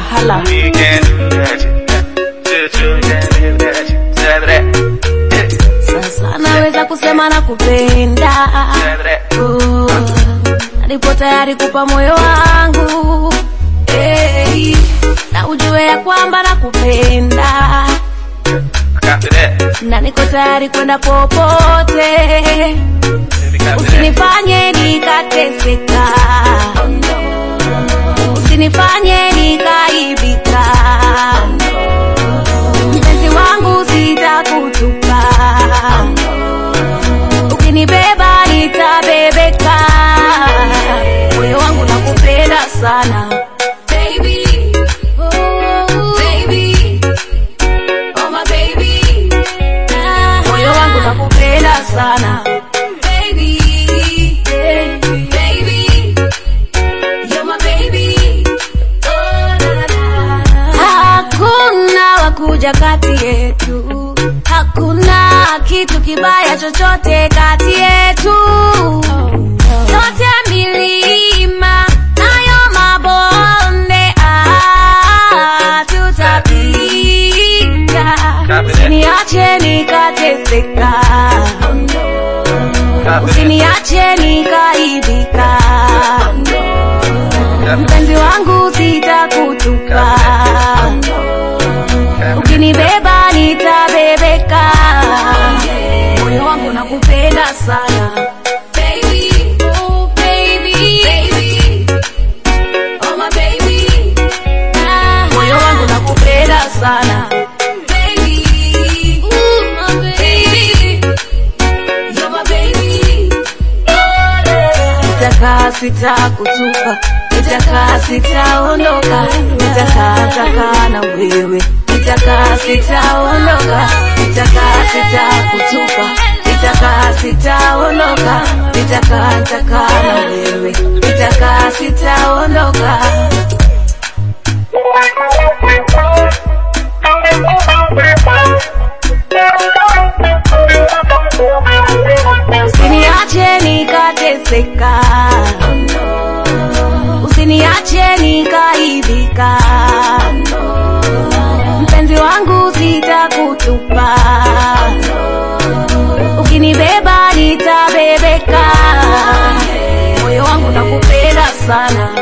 hala. Sasa naweza kusema nakupenda, nipo tayari kupa moyo wangu, na ujue ya kwamba nakupenda, na niko tayari kwenda popote. Usinifanye nikateseka, usinifanye nikaibika, mpenzi wangu sitakutupa, ukinibeba nitabebeka, moyo wangu nakupenda sana. Baby, oh baby, oh my baby, moyo wangu nakupenda sana. Kuja kati yetu, hakuna kitu kibaya chochote kati yetu. Yote milima nayo mabonde tutapita, usiniache nikateseka, usiniache nikaibika, mpenzi wangu sitakutupa, ukinibeba nitabebeka, moyo wangu nakupenda sana. Baby, oh baby, baby, oh my baby, moyo wangu nakupenda sana. Baby, oh my baby, you're my baby, nitakaa sitakutupa, nitakaa sitaondoka, nitakaa na wewe, nitakaa sitaondoka, nitakaa sitakutupa, nitakaa sitaondoka, nitakaa na wewe, nitakaa sitaondoka. Usiniache nikateseka, usiniache nikaibika, mpenzi wangu sitakutupa, ukinibeba nitabebeka, moyo wangu nakupenda sana.